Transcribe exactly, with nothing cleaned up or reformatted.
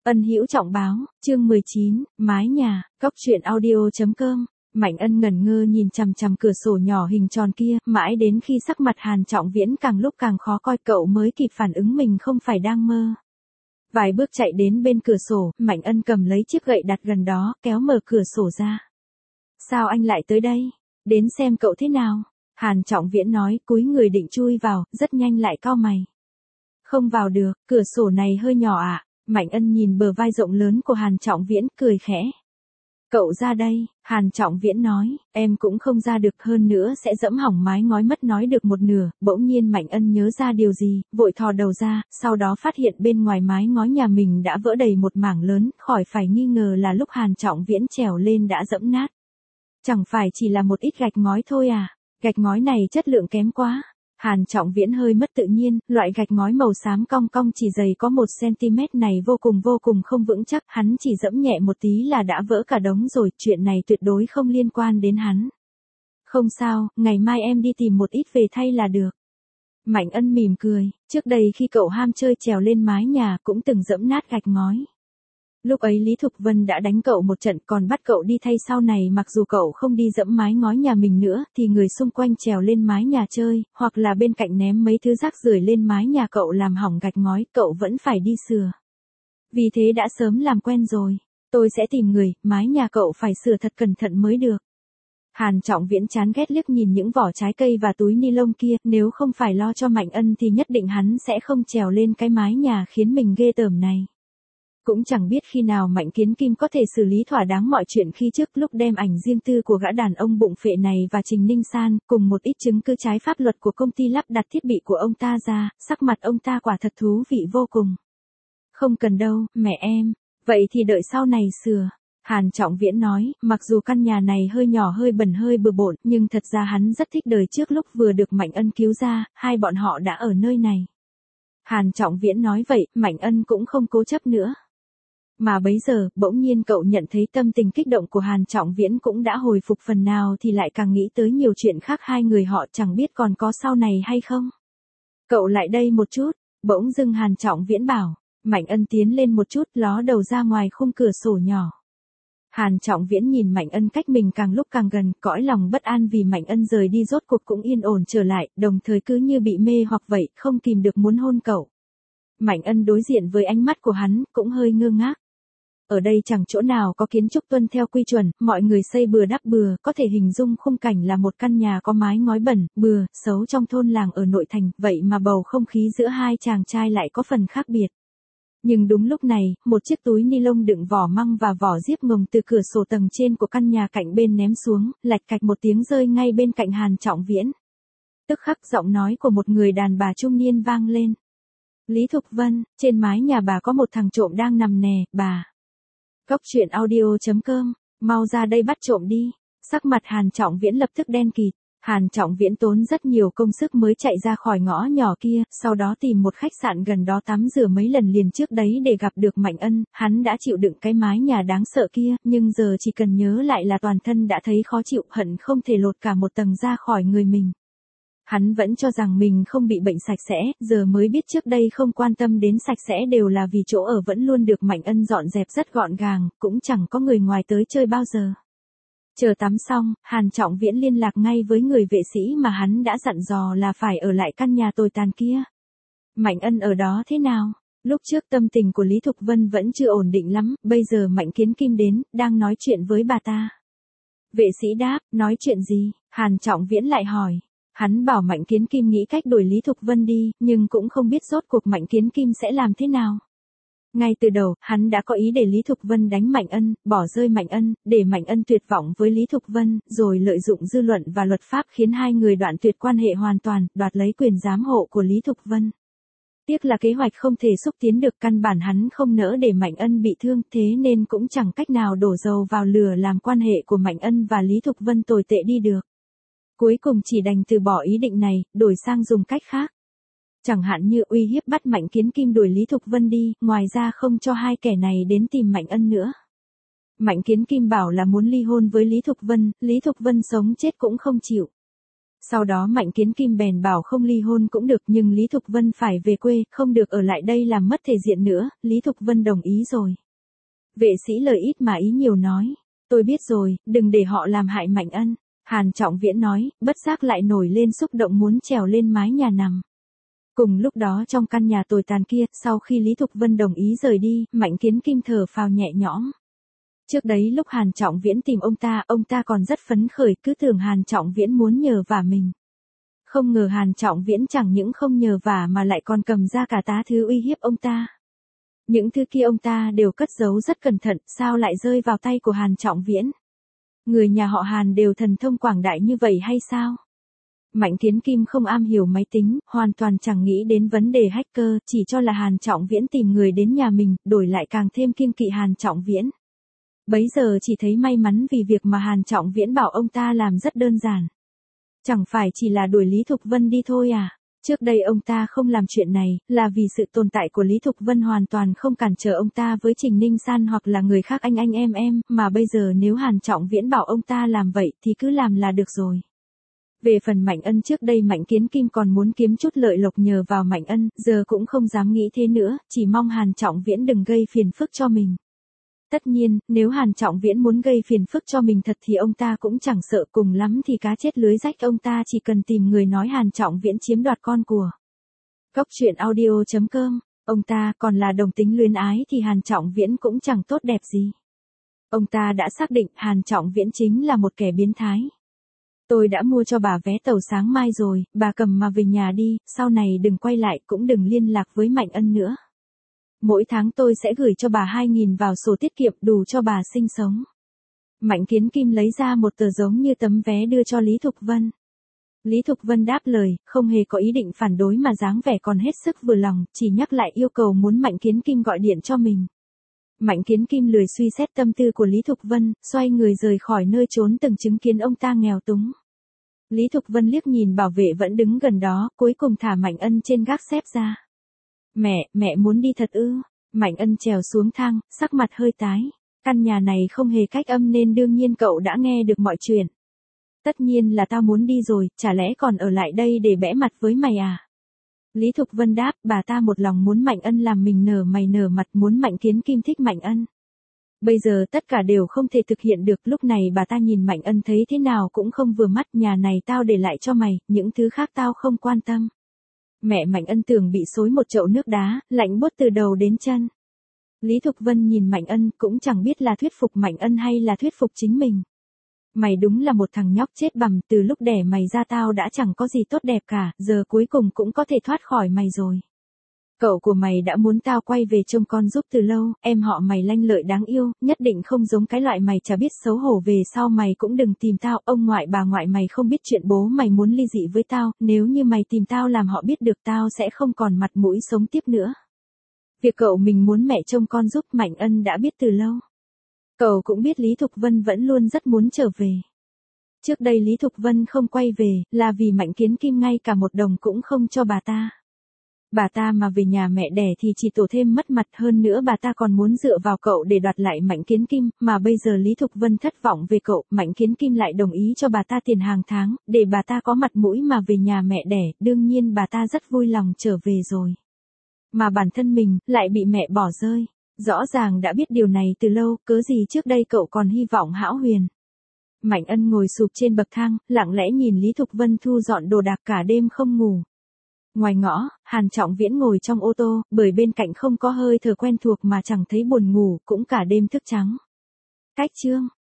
Ân Hữu Trọng báo, chương mười chín, mái nhà, cóc truyện audio chấm com. Mạnh Ân ngẩn ngơ nhìn chằm chằm cửa sổ nhỏ hình tròn kia, mãi đến khi sắc mặt Hàn Trọng Viễn càng lúc càng khó coi cậu mới kịp phản ứng mình không phải đang mơ. Vài bước chạy đến bên cửa sổ, Mạnh Ân cầm lấy chiếc gậy đặt gần đó, kéo mở cửa sổ ra. Sao anh lại tới đây? Đến xem cậu thế nào? Hàn Trọng Viễn nói, cúi người định chui vào, rất nhanh lại cau mày. Không vào được, cửa sổ này hơi nhỏ ạ. À? Mạnh Ân nhìn bờ vai rộng lớn của Hàn Trọng Viễn, cười khẽ. Cậu ra đây, Hàn Trọng Viễn nói, em cũng không ra được, hơn nữa sẽ dẫm hỏng mái ngói mất. Nói được một nửa, bỗng nhiên Mạnh Ân nhớ ra điều gì, vội thò đầu ra, sau đó phát hiện bên ngoài mái ngói nhà mình đã vỡ đầy một mảng lớn, khỏi phải nghi ngờ là lúc Hàn Trọng Viễn trèo lên đã dẫm nát. Chẳng phải chỉ là một ít gạch ngói thôi à, gạch ngói này chất lượng kém quá. Hàn Trọng Viễn hơi mất tự nhiên, loại gạch ngói màu xám cong cong chỉ dày có một xăng-ti-mét này vô cùng vô cùng không vững chắc, hắn chỉ dẫm nhẹ một tí là đã vỡ cả đống rồi, chuyện này tuyệt đối không liên quan đến hắn. Không sao, ngày mai em đi tìm một ít về thay là được. Mạnh Ân mỉm cười, trước đây khi cậu ham chơi trèo lên mái nhà cũng từng dẫm nát gạch ngói. Lúc ấy Lý Thục Vân đã đánh cậu một trận còn bắt cậu đi thay, sau này mặc dù cậu không đi dẫm mái ngói nhà mình nữa thì người xung quanh trèo lên mái nhà chơi, hoặc là bên cạnh ném mấy thứ rác rưởi lên mái nhà cậu làm hỏng gạch ngói, cậu vẫn phải đi sửa. Vì thế đã sớm làm quen rồi. Tôi sẽ tìm người, mái nhà cậu phải sửa thật cẩn thận mới được. Hàn Trọng Viễn chán ghét liếc nhìn những vỏ trái cây và túi ni lông kia, nếu không phải lo cho Mạnh Ân thì nhất định hắn sẽ không trèo lên cái mái nhà khiến mình ghê tởm này. Cũng chẳng biết khi nào Mạnh Kiến Kim có thể xử lý thỏa đáng mọi chuyện khi trước lúc đem ảnh riêng tư của gã đàn ông bụng phệ này và Trình Ninh San, cùng một ít chứng cứ trái pháp luật của công ty lắp đặt thiết bị của ông ta ra, sắc mặt ông ta quả thật thú vị vô cùng. Không cần đâu, mẹ em, vậy thì đợi sau này sửa. Hàn Trọng Viễn nói, mặc dù căn nhà này hơi nhỏ hơi bẩn hơi bừa bộn, nhưng thật ra hắn rất thích đời trước lúc vừa được Mạnh Ân cứu ra, hai bọn họ đã ở nơi này. Hàn Trọng Viễn nói vậy, Mạnh Ân cũng không cố chấp nữa. Mà bấy giờ, bỗng nhiên cậu nhận thấy tâm tình kích động của Hàn Trọng Viễn cũng đã hồi phục phần nào thì lại càng nghĩ tới nhiều chuyện khác, hai người họ chẳng biết còn có sau này hay không. Cậu lại đây một chút, bỗng dưng Hàn Trọng Viễn bảo. Mạnh Ân tiến lên một chút, ló đầu ra ngoài khung cửa sổ nhỏ. Hàn Trọng Viễn nhìn Mạnh Ân cách mình càng lúc càng gần, cõi lòng bất an vì Mạnh Ân rời đi rốt cuộc cũng yên ổn trở lại, đồng thời cứ như bị mê hoặc vậy, không kìm được muốn hôn cậu. Mạnh Ân đối diện với ánh mắt của hắn, cũng hơi ngơ ngác. Ở đây chẳng chỗ nào có kiến trúc tuân theo quy chuẩn, mọi người xây bừa đắp bừa, có thể hình dung khung cảnh là một căn nhà có mái ngói bẩn, bừa, xấu trong thôn làng ở nội thành, vậy mà bầu không khí giữa hai chàng trai lại có phần khác biệt. Nhưng đúng lúc này, một chiếc túi ni lông đựng vỏ măng và vỏ diếp ngồng từ cửa sổ tầng trên của căn nhà cạnh bên ném xuống, lạch cạch một tiếng rơi ngay bên cạnh Hàn Trọng Viễn. Tức khắc giọng nói của một người đàn bà trung niên vang lên. Lý Thục Vân, trên mái nhà bà có một thằng trộm đang nằm nè, bà. Cóc truyện audio chấm com, mau ra đây bắt trộm đi. Sắc mặt Hàn Trọng Viễn lập tức đen kịt. Hàn Trọng Viễn tốn rất nhiều công sức mới chạy ra khỏi ngõ nhỏ kia, sau đó tìm một khách sạn gần đó tắm rửa mấy lần liền trước đấy để gặp được Mạnh Ân, hắn đã chịu đựng cái mái nhà đáng sợ kia, nhưng giờ chỉ cần nhớ lại là toàn thân đã thấy khó chịu, hận không thể lột cả một tầng ra khỏi người mình. Hắn vẫn cho rằng mình không bị bệnh sạch sẽ, giờ mới biết trước đây không quan tâm đến sạch sẽ đều là vì chỗ ở vẫn luôn được Mạnh Ân dọn dẹp rất gọn gàng, cũng chẳng có người ngoài tới chơi bao giờ. Chờ tắm xong, Hàn Trọng Viễn liên lạc ngay với người vệ sĩ mà hắn đã dặn dò là phải ở lại căn nhà tồi tàn kia. Mạnh Ân ở đó thế nào? Lúc trước tâm tình của Lý Thục Vân vẫn chưa ổn định lắm, bây giờ Mạnh Kiến Kim đến, đang nói chuyện với bà ta. Vệ sĩ đáp, nói chuyện gì? Hàn Trọng Viễn lại hỏi. Hắn bảo Mạnh Kiến Kim nghĩ cách đuổi Lý Thục Vân đi, nhưng cũng không biết rốt cuộc Mạnh Kiến Kim sẽ làm thế nào. Ngay từ đầu, hắn đã có ý để Lý Thục Vân đánh Mạnh Ân, bỏ rơi Mạnh Ân, để Mạnh Ân tuyệt vọng với Lý Thục Vân, rồi lợi dụng dư luận và luật pháp khiến hai người đoạn tuyệt quan hệ hoàn toàn, đoạt lấy quyền giám hộ của Lý Thục Vân. Tiếc là kế hoạch không thể xúc tiến được, căn bản hắn không nỡ để Mạnh Ân bị thương, thế nên cũng chẳng cách nào đổ dầu vào lửa làm quan hệ của Mạnh Ân và Lý Thục Vân tồi tệ đi được. Cuối cùng chỉ đành từ bỏ ý định này, đổi sang dùng cách khác. Chẳng hạn như uy hiếp bắt Mạnh Kiến Kim đuổi Lý Thục Vân đi, ngoài ra không cho hai kẻ này đến tìm Mạnh Ân nữa. Mạnh Kiến Kim bảo là muốn ly hôn với Lý Thục Vân, Lý Thục Vân sống chết cũng không chịu. Sau đó Mạnh Kiến Kim bèn bảo không ly hôn cũng được nhưng Lý Thục Vân phải về quê, không được ở lại đây làm mất thể diện nữa, Lý Thục Vân đồng ý rồi. Vệ sĩ lời ít mà ý nhiều nói, tôi biết rồi, đừng để họ làm hại Mạnh Ân. Hàn Trọng Viễn nói, bất giác lại nổi lên xúc động muốn trèo lên mái nhà nằm. Cùng lúc đó trong căn nhà tồi tàn kia, sau khi Lý Thục Vân đồng ý rời đi, Mạnh Kiến Kim thở phào nhẹ nhõm. Trước đấy lúc Hàn Trọng Viễn tìm ông ta, ông ta còn rất phấn khởi, cứ tưởng Hàn Trọng Viễn muốn nhờ vả mình. Không ngờ Hàn Trọng Viễn chẳng những không nhờ vả mà lại còn cầm ra cả tá thứ uy hiếp ông ta. Những thứ kia ông ta đều cất giấu rất cẩn thận, sao lại rơi vào tay của Hàn Trọng Viễn? Người nhà họ Hàn đều thần thông quảng đại như vậy hay sao? Mạnh Kiến Kim không am hiểu máy tính, hoàn toàn chẳng nghĩ đến vấn đề hacker, chỉ cho là Hàn Trọng Viễn tìm người đến nhà mình, đổi lại càng thêm kiêng kỵ Hàn Trọng Viễn. Bấy giờ chỉ thấy may mắn vì việc mà Hàn Trọng Viễn bảo ông ta làm rất đơn giản. Chẳng phải chỉ là đuổi Lý Thục Vân đi thôi à? Trước đây ông ta không làm chuyện này, là vì sự tồn tại của Lý Thục Vân hoàn toàn không cản trở ông ta với Trình Ninh San hoặc là người khác anh anh em em, mà bây giờ nếu Hàn Trọng Viễn bảo ông ta làm vậy thì cứ làm là được rồi. Về phần Mạnh Ân trước đây Mạnh Kiến Kim còn muốn kiếm chút lợi lộc nhờ vào Mạnh Ân, giờ cũng không dám nghĩ thế nữa, chỉ mong Hàn Trọng Viễn đừng gây phiền phức cho mình. Tất nhiên, nếu Hàn Trọng Viễn muốn gây phiền phức cho mình thật thì ông ta cũng chẳng sợ, cùng lắm thì cá chết lưới rách, ông ta chỉ cần tìm người nói Hàn Trọng Viễn chiếm đoạt con của. Cóc truyện audio chấm com, ông ta còn là đồng tính luyến ái thì Hàn Trọng Viễn cũng chẳng tốt đẹp gì. Ông ta đã xác định Hàn Trọng Viễn chính là một kẻ biến thái. Tôi đã mua cho bà vé tàu sáng mai rồi, bà cầm mà về nhà đi, sau này đừng quay lại cũng đừng liên lạc với Mạnh Ân nữa. Mỗi tháng tôi sẽ gửi cho bà hai nghìn vào sổ tiết kiệm đủ cho bà sinh sống. Mạnh Kiến Kim lấy ra một tờ giống như tấm vé đưa cho Lý Thục Vân. Lý Thục Vân đáp lời, không hề có ý định phản đối mà dáng vẻ còn hết sức vừa lòng, chỉ nhắc lại yêu cầu muốn Mạnh Kiến Kim gọi điện cho mình. Mạnh Kiến Kim lười suy xét tâm tư của Lý Thục Vân, xoay người rời khỏi nơi trốn từng chứng kiến ông ta nghèo túng. Lý Thục Vân liếc nhìn bảo vệ vẫn đứng gần đó, cuối cùng thả Mạnh Ân trên gác xếp ra. Mẹ, mẹ muốn đi thật ư? Mạnh Ân trèo xuống thang, sắc mặt hơi tái. Căn nhà này không hề cách âm nên đương nhiên cậu đã nghe được mọi chuyện. Tất nhiên là tao muốn đi rồi, chả lẽ còn ở lại đây để bẽ mặt với mày à? Lý Thục Vân đáp, bà ta một lòng muốn Mạnh Ân làm mình nở mày nở mặt, muốn Mạnh Kiến Kim thích Mạnh Ân. Bây giờ tất cả đều không thể thực hiện được, lúc này bà ta nhìn Mạnh Ân thấy thế nào cũng không vừa mắt, nhà này tao để lại cho mày, những thứ khác tao không quan tâm. Mẹ Mạnh Ân tưởng bị xối một chậu nước đá, lạnh buốt từ đầu đến chân. Lý Thục Vân nhìn Mạnh Ân cũng chẳng biết là thuyết phục Mạnh Ân hay là thuyết phục chính mình. Mày đúng là một thằng nhóc chết bằm, từ lúc đẻ mày ra tao đã chẳng có gì tốt đẹp cả, giờ cuối cùng cũng có thể thoát khỏi mày rồi. Cậu của mày đã muốn tao quay về trông con giúp từ lâu, em họ mày lanh lợi đáng yêu, nhất định không giống cái loại mày chả biết xấu hổ, về sau mày cũng đừng tìm tao, ông ngoại bà ngoại mày không biết chuyện bố mày muốn ly dị với tao, nếu như mày tìm tao làm họ biết được tao sẽ không còn mặt mũi sống tiếp nữa. Việc cậu mình muốn mẹ trông con giúp Mạnh Ân đã biết từ lâu. Cậu cũng biết Lý Thục Vân vẫn luôn rất muốn trở về. Trước đây Lý Thục Vân không quay về, là vì Mạnh Kiến Kim ngay cả một đồng cũng không cho bà ta. Bà ta mà về nhà mẹ đẻ thì chỉ tổ thêm mất mặt, hơn nữa bà ta còn muốn dựa vào cậu để đoạt lại Mạnh Kiến Kim, mà bây giờ Lý Thục Vân thất vọng về cậu, Mạnh Kiến Kim lại đồng ý cho bà ta tiền hàng tháng, để bà ta có mặt mũi mà về nhà mẹ đẻ, đương nhiên bà ta rất vui lòng trở về rồi. Mà bản thân mình, lại bị mẹ bỏ rơi. Rõ ràng đã biết điều này từ lâu, cớ gì trước đây cậu còn hy vọng hão huyền. Mạnh Ân ngồi sụp trên bậc thang, lặng lẽ nhìn Lý Thục Vân thu dọn đồ đạc cả đêm không ngủ. Ngoài ngõ, Hàn Trọng Viễn ngồi trong ô tô, bởi bên cạnh không có hơi thở quen thuộc mà chẳng thấy buồn ngủ, cũng cả đêm thức trắng. Cách chương